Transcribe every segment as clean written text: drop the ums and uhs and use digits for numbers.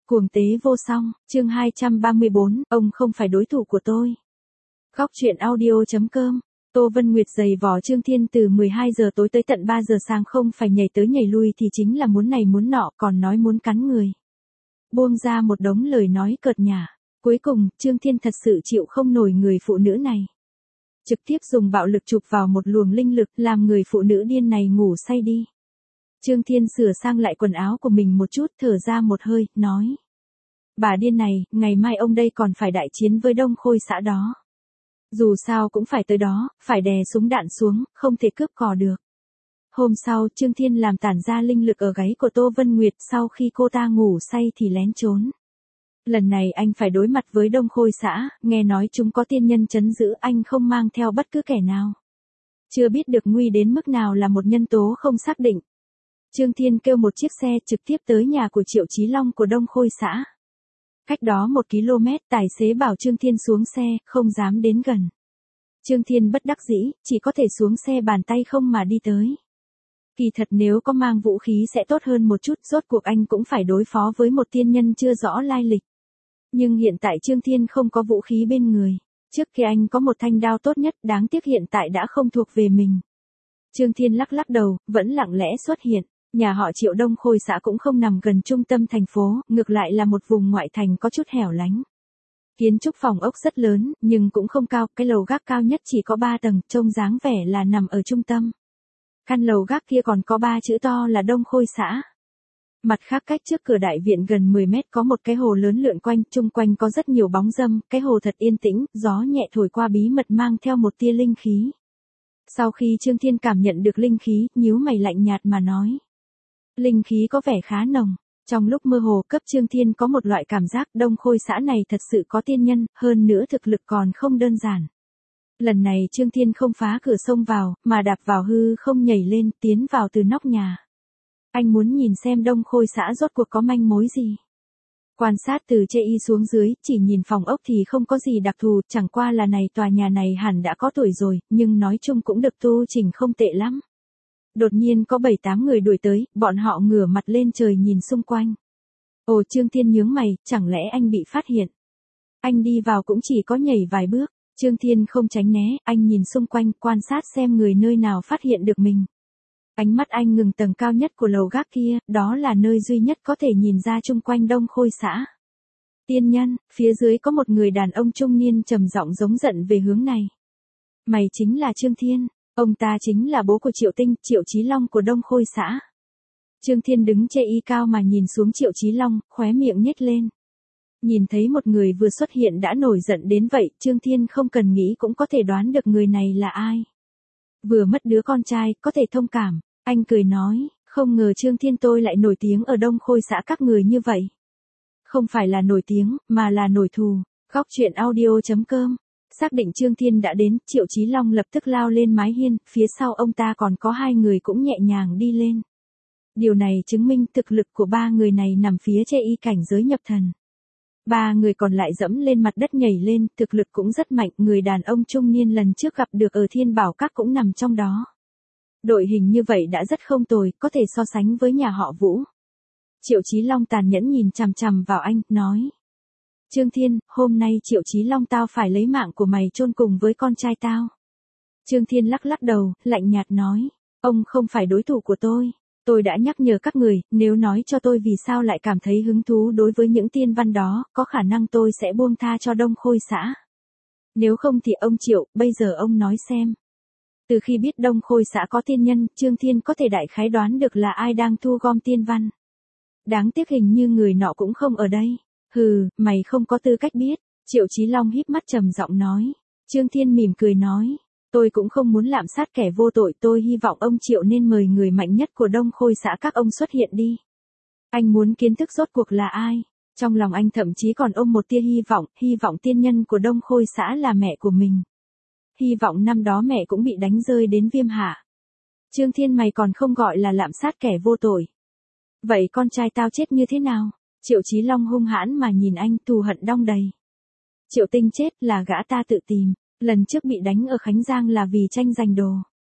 Cuồng tế vô song, chương 234, ông không phải đối thủ của tôi. Góc truyện audio.com. Tô Vân Nguyệt giày vò Trương Thiên từ 12 giờ tối tới tận 3 giờ sáng, không phải nhảy tới nhảy lui thì chính là muốn này muốn nọ, còn nói muốn cắn người. Buông ra một đống lời nói cợt nhả. Cuối cùng, Trương Thiên thật sự chịu không nổi người phụ nữ này. Trực tiếp dùng bạo lực chụp vào một luồng linh lực, làm người phụ nữ điên này ngủ say đi. Trương Thiên sửa sang lại quần áo của mình một chút, thở ra một hơi, nói. Bà điên này, ngày mai ông đây còn phải đại chiến với Đông Khôi xã đó. Dù sao cũng phải tới đó, phải đè súng đạn xuống, không thể cướp cò được. Hôm sau, Trương Thiên làm tản ra linh lực ở gáy của Tô Vân Nguyệt, sau khi cô ta ngủ say thì lén trốn. Lần này anh phải đối mặt với Đông Khôi xã, nghe nói chúng có tiên nhân trấn giữ, anh không mang theo bất cứ kẻ nào. Chưa biết được nguy đến mức nào là một nhân tố không xác định. Trương Thiên kêu một chiếc xe trực tiếp tới nhà của Triệu Chí Long của Đông Khôi xã. Cách đó 1 km, tài xế bảo Trương Thiên xuống xe, không dám đến gần. Trương Thiên bất đắc dĩ, chỉ có thể xuống xe bàn tay không mà đi tới. Kỳ thật nếu có mang vũ khí sẽ tốt hơn một chút, rốt cuộc anh cũng phải đối phó với một tiên nhân chưa rõ lai lịch. Nhưng hiện tại Trương Thiên không có vũ khí bên người. Trước kia anh có một thanh đao tốt nhất, đáng tiếc hiện tại đã không thuộc về mình. Trương Thiên lắc lắc đầu, vẫn lặng lẽ xuất hiện. Nhà họ Triệu Đông Khôi xã cũng không nằm gần trung tâm thành phố, ngược lại là một vùng ngoại thành có chút hẻo lánh. Kiến trúc phòng ốc rất lớn, nhưng cũng không cao, cái lầu gác cao nhất chỉ có 3 tầng, trông dáng vẻ là nằm ở trung tâm. Căn lầu gác kia còn có 3 chữ to là Đông Khôi xã. Mặt khác cách trước cửa đại viện gần 10 mét có một cái hồ lớn lượn quanh, chung quanh có rất nhiều bóng râm, cái hồ thật yên tĩnh, gió nhẹ thổi qua bí mật mang theo một tia linh khí. Sau khi Trương Thiên cảm nhận được linh khí, nhíu mày lạnh nhạt mà nói. Linh khí có vẻ khá nồng. Trong lúc mơ hồ cấp Trương Thiên có một loại cảm giác Đông Khôi xã này thật sự có tiên nhân, hơn nữa thực lực còn không đơn giản. Lần này Trương Thiên không phá cửa xông vào, mà đạp vào hư không nhảy lên, tiến vào từ nóc nhà. Anh muốn nhìn xem Đông Khôi xã rốt cuộc có manh mối gì. Quan sát từ trên y xuống dưới, chỉ nhìn phòng ốc thì không có gì đặc thù, chẳng qua là này tòa nhà này hẳn đã có tuổi rồi, nhưng nói chung cũng được tu chỉnh không tệ lắm. Đột nhiên có 7-8 người đuổi tới, bọn họ ngửa mặt lên trời nhìn xung quanh. Ồ, Trương Thiên nhướng mày, chẳng lẽ anh bị phát hiện? Anh đi vào cũng chỉ có nhảy vài bước, Trương Thiên không tránh né, anh nhìn xung quanh, quan sát xem người nơi nào phát hiện được mình. Ánh mắt anh ngừng tầng cao nhất của lầu gác kia, đó là nơi duy nhất có thể nhìn ra chung quanh Đông Khôi xã. Tiên nhân, phía dưới có một người đàn ông trung niên trầm giọng giống giận về hướng này. Mày chính là Trương Thiên. Ông ta chính là bố của Triệu Tinh, Triệu Chí Long của Đông Khôi xã. Trương Thiên đứng chê y cao mà nhìn xuống Triệu Chí Long, khóe miệng nhếch lên. Nhìn thấy một người vừa xuất hiện đã nổi giận đến vậy, Trương Thiên không cần nghĩ cũng có thể đoán được người này là ai. Vừa mất đứa con trai, có thể thông cảm. Anh cười nói, không ngờ Trương Thiên tôi lại nổi tiếng ở Đông Khôi xã các người như vậy. Không phải là nổi tiếng, mà là nổi thù. Góc truyện audio.com. Xác định Trương Thiên đã đến, Triệu Chí Long lập tức lao lên mái hiên, phía sau ông ta còn có 2 người cũng nhẹ nhàng đi lên. Điều này chứng minh thực lực của 3 người này nằm phía trên y cảnh giới nhập thần. 3 người còn lại dẫm lên mặt đất nhảy lên, thực lực cũng rất mạnh, người đàn ông trung niên lần trước gặp được ở Thiên Bảo Các cũng nằm trong đó. Đội hình như vậy đã rất không tồi, có thể so sánh với nhà họ Vũ. Triệu Chí Long tàn nhẫn nhìn chằm chằm vào anh, nói. Trương Thiên, hôm nay Triệu Chí Long tao phải lấy mạng của mày chôn cùng với con trai tao. Trương Thiên lắc lắc đầu, lạnh nhạt nói, ông không phải đối thủ của tôi. Tôi đã nhắc nhở các người, nếu nói cho tôi vì sao lại cảm thấy hứng thú đối với những tiên văn đó, có khả năng tôi sẽ buông tha cho Đông Khôi xã. Nếu không thì ông Triệu, bây giờ ông nói xem. Từ khi biết Đông Khôi xã có tiên nhân, Trương Thiên có thể đại khái đoán được là ai đang thu gom tiên văn. Đáng tiếc hình như người nọ cũng không ở đây. Hừ, mày không có tư cách biết. Triệu Chí Long híp mắt trầm giọng nói. Trương Thiên mỉm cười nói. Tôi cũng không muốn lạm sát kẻ vô tội, tôi hy vọng ông Triệu nên mời người mạnh nhất của Đông Khôi xã các ông xuất hiện đi. Anh muốn kiến thức rốt cuộc là ai. Trong lòng anh thậm chí còn ôm một tia hy vọng tiên nhân của Đông Khôi xã là mẹ của mình. Hy vọng năm đó mẹ cũng bị đánh rơi đến viêm hạ. Trương Thiên mày còn không gọi là lạm sát kẻ vô tội. Vậy con trai tao chết như thế nào? Triệu Chí Long hung hãn mà nhìn anh, thù hận đong đầy. Triệu Tinh chết là gã ta tự tìm, lần trước bị đánh ở Khánh Giang là vì tranh giành đồ.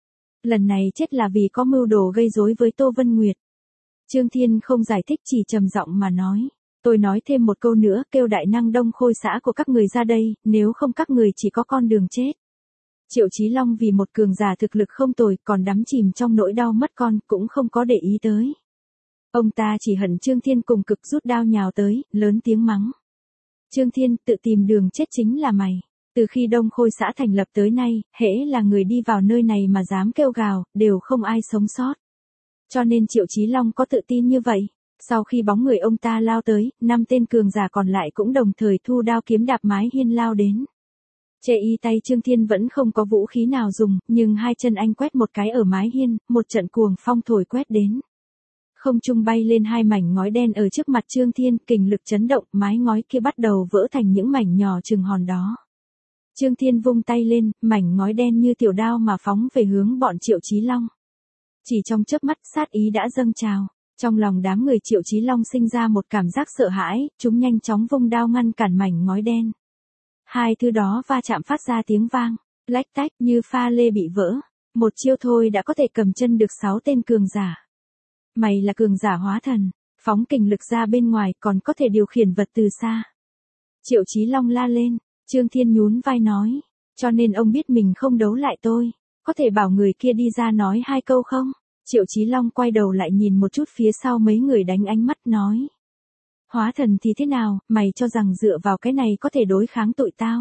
Lần này chết là vì có mưu đồ gây rối với Tô Vân Nguyệt. Trương Thiên không giải thích, chỉ trầm giọng mà nói, Tôi nói thêm một câu nữa, kêu đại năng Đông Khôi xã của các người ra đây, nếu không các người chỉ có con đường chết. Triệu Chí Long vì một cường giả thực lực không tồi, còn đắm chìm trong nỗi đau mất con, cũng không có để ý tới. Ông ta chỉ hận Trương Thiên cùng cực rút đao nhào tới, lớn tiếng mắng. Trương Thiên, tự tìm đường chết chính là mày. Từ khi Đông Khôi xã thành lập tới nay, hễ là người đi vào nơi này mà dám kêu gào, đều không ai sống sót. Cho nên Triệu Chí Long có tự tin như vậy. Sau khi bóng người ông ta lao tới, 5 tên cường giả còn lại cũng đồng thời thu đao kiếm đạp mái hiên lao đến. Chê y tay Trương Thiên vẫn không có vũ khí nào dùng, nhưng hai chân anh quét một cái ở mái hiên, một trận cuồng phong thổi quét đến. Không trung bay lên hai mảnh ngói đen ở trước mặt Trương Thiên, kình lực chấn động, mái ngói kia bắt đầu vỡ thành những mảnh nhỏ chừng hòn đó. Trương Thiên vung tay lên, mảnh ngói đen như tiểu đao mà phóng về hướng bọn Triệu Chí Long. Chỉ trong chớp mắt sát ý đã dâng trào. Trong lòng đám người Triệu Chí Long sinh ra một cảm giác sợ hãi, chúng nhanh chóng vung đao ngăn cản mảnh ngói đen. Hai thứ đó va chạm phát ra tiếng vang, lách tách như pha lê bị vỡ. Một chiêu thôi đã có thể cầm chân được 6 tên cường giả. Mày là cường giả hóa thần, phóng kình lực ra bên ngoài còn có thể điều khiển vật từ xa. Triệu Chí Long la lên, Trương Thiên nhún vai nói, cho nên ông biết mình không đấu lại tôi, có thể bảo người kia đi ra nói 2 câu không? Triệu Chí Long quay đầu lại nhìn một chút phía sau mấy người đánh ánh mắt nói. Hóa thần thì thế nào, mày cho rằng dựa vào cái này có thể đối kháng tụi tao.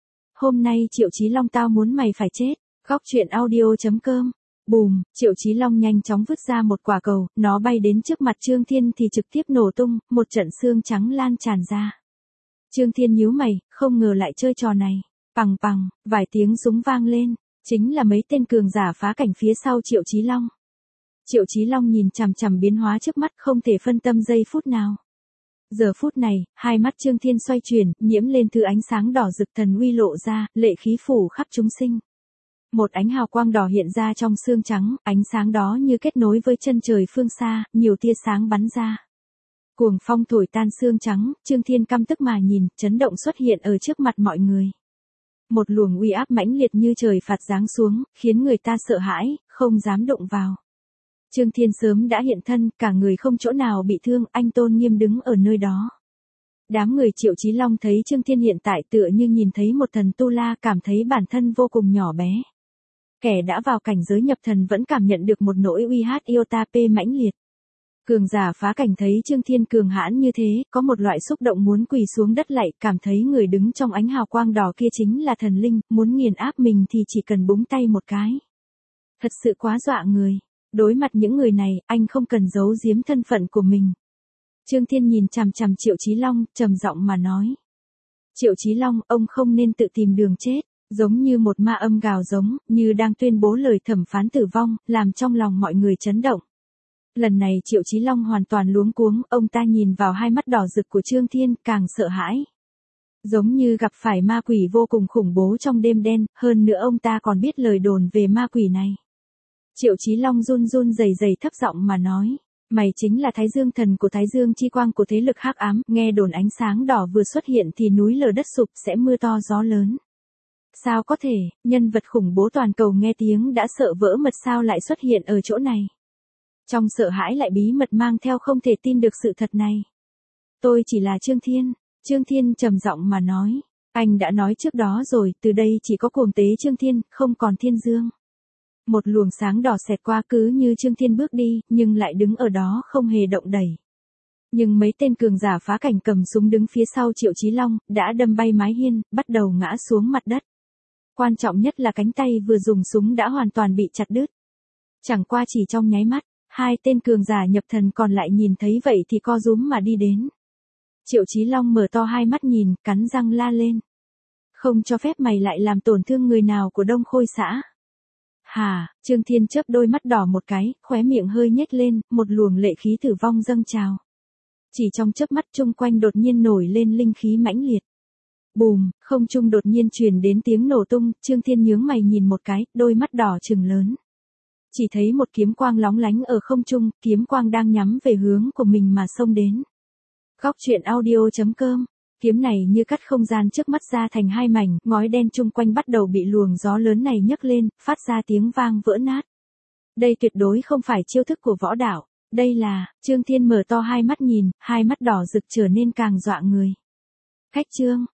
Hôm nay Triệu Chí Long tao muốn mày phải chết. Góc truyện audio.com. Bùm, Triệu Chí Long nhanh chóng vứt ra một quả cầu, nó bay đến trước mặt Trương Thiên thì trực tiếp nổ tung, một trận xương trắng lan tràn ra. Trương Thiên nhíu mày, không ngờ lại chơi trò này. Pằng pằng, vài tiếng súng vang lên, chính là mấy tên cường giả phá cảnh phía sau Triệu Chí Long. Triệu Chí Long nhìn chằm chằm biến hóa trước mắt không thể phân tâm giây phút nào. Giờ phút này, hai mắt Trương Thiên xoay chuyển, nhiễm lên thứ ánh sáng đỏ rực thần uy lộ ra, lệ khí phủ khắp chúng sinh. Một ánh hào quang đỏ hiện ra trong xương trắng, ánh sáng đó như kết nối với chân trời phương xa, nhiều tia sáng bắn ra. Cuồng phong thổi tan xương trắng, Trương Thiên căm tức mà nhìn, chấn động xuất hiện ở trước mặt mọi người. Một luồng uy áp mãnh liệt như trời phạt giáng xuống, khiến người ta sợ hãi, không dám động vào. Trương Thiên sớm đã hiện thân, cả người không chỗ nào bị thương, anh tôn nghiêm đứng ở nơi đó. Đám người Triệu Chí Long thấy Trương Thiên hiện tại tựa như nhìn thấy một thần tu la, cảm thấy bản thân vô cùng nhỏ bé. Kẻ đã vào cảnh giới nhập thần vẫn cảm nhận được một nỗi uy hát iota p mãnh liệt. Cường giả phá cảnh thấy Trương Thiên cường hãn như thế, có một loại xúc động muốn quỳ xuống đất lạy, cảm thấy người đứng trong ánh hào quang đỏ kia chính là thần linh, muốn nghiền áp mình thì chỉ cần búng tay một cái. Thật sự quá dọa người. Đối mặt những người này, anh không cần giấu giếm thân phận của mình. Trương Thiên nhìn chằm chằm Triệu Chí Long, trầm giọng mà nói. Triệu Chí Long, ông không nên tự tìm đường chết, giống như một ma âm gào giống, như đang tuyên bố lời thẩm phán tử vong, làm trong lòng mọi người chấn động. Lần này Triệu Chí Long hoàn toàn luống cuống, ông ta nhìn vào hai mắt đỏ rực của Trương Thiên, càng sợ hãi. Giống như gặp phải ma quỷ vô cùng khủng bố trong đêm đen, hơn nữa ông ta còn biết lời đồn về ma quỷ này. Triệu Chí Long run run rẩy rẩy thấp giọng mà nói, mày chính là Thái Dương thần của Thái Dương chi quang của thế lực hắc ám, nghe đồn ánh sáng đỏ vừa xuất hiện thì núi lở đất sụp, sẽ mưa to gió lớn. Sao có thể, nhân vật khủng bố toàn cầu nghe tiếng đã sợ vỡ mật sao lại xuất hiện ở chỗ này. Trong sợ hãi lại bí mật mang theo không thể tin được sự thật này. Tôi chỉ là Trương Thiên. Trương Thiên trầm giọng mà nói, anh đã nói trước đó rồi, từ đây chỉ có cuồng tế Trương Thiên, không còn Thiên Dương. Một luồng sáng đỏ xẹt qua cứ như Trương Thiên bước đi, nhưng lại đứng ở đó không hề động đẩy. Nhưng mấy tên cường giả phá cảnh cầm súng đứng phía sau Triệu Chí Long, đã đâm bay mái hiên, bắt đầu ngã xuống mặt đất. Quan trọng nhất là cánh tay vừa dùng súng đã hoàn toàn bị chặt đứt. Chẳng qua chỉ trong nháy mắt, hai tên cường giả nhập thần còn lại nhìn thấy vậy thì co rúm mà đi đến. Triệu Chí Long mở to hai mắt nhìn, cắn răng la lên. Không cho phép mày lại làm tổn thương người nào của Đông Khôi xã. Hà, Trương Thiên chớp đôi mắt đỏ một cái, khóe miệng hơi nhếch lên, một luồng lệ khí tử vong dâng trào. Chỉ trong chớp mắt chung quanh đột nhiên nổi lên linh khí mãnh liệt. Bùm, không trung đột nhiên truyền đến tiếng nổ tung, Trương Thiên nhướng mày nhìn một cái, đôi mắt đỏ trừng lớn. Chỉ thấy một kiếm quang lóng lánh ở không trung, kiếm quang đang nhắm về hướng của mình mà xông đến. Góc truyện audio.com. Kiếm này như cắt không gian trước mắt ra thành hai mảnh, ngói đen chung quanh bắt đầu bị luồng gió lớn này nhấc lên, phát ra tiếng vang vỡ nát. Đây tuyệt đối không phải chiêu thức của võ đạo. Đây là, Trương Thiên mở to hai mắt nhìn, hai mắt đỏ rực trở nên càng dọa người. Khách Trương,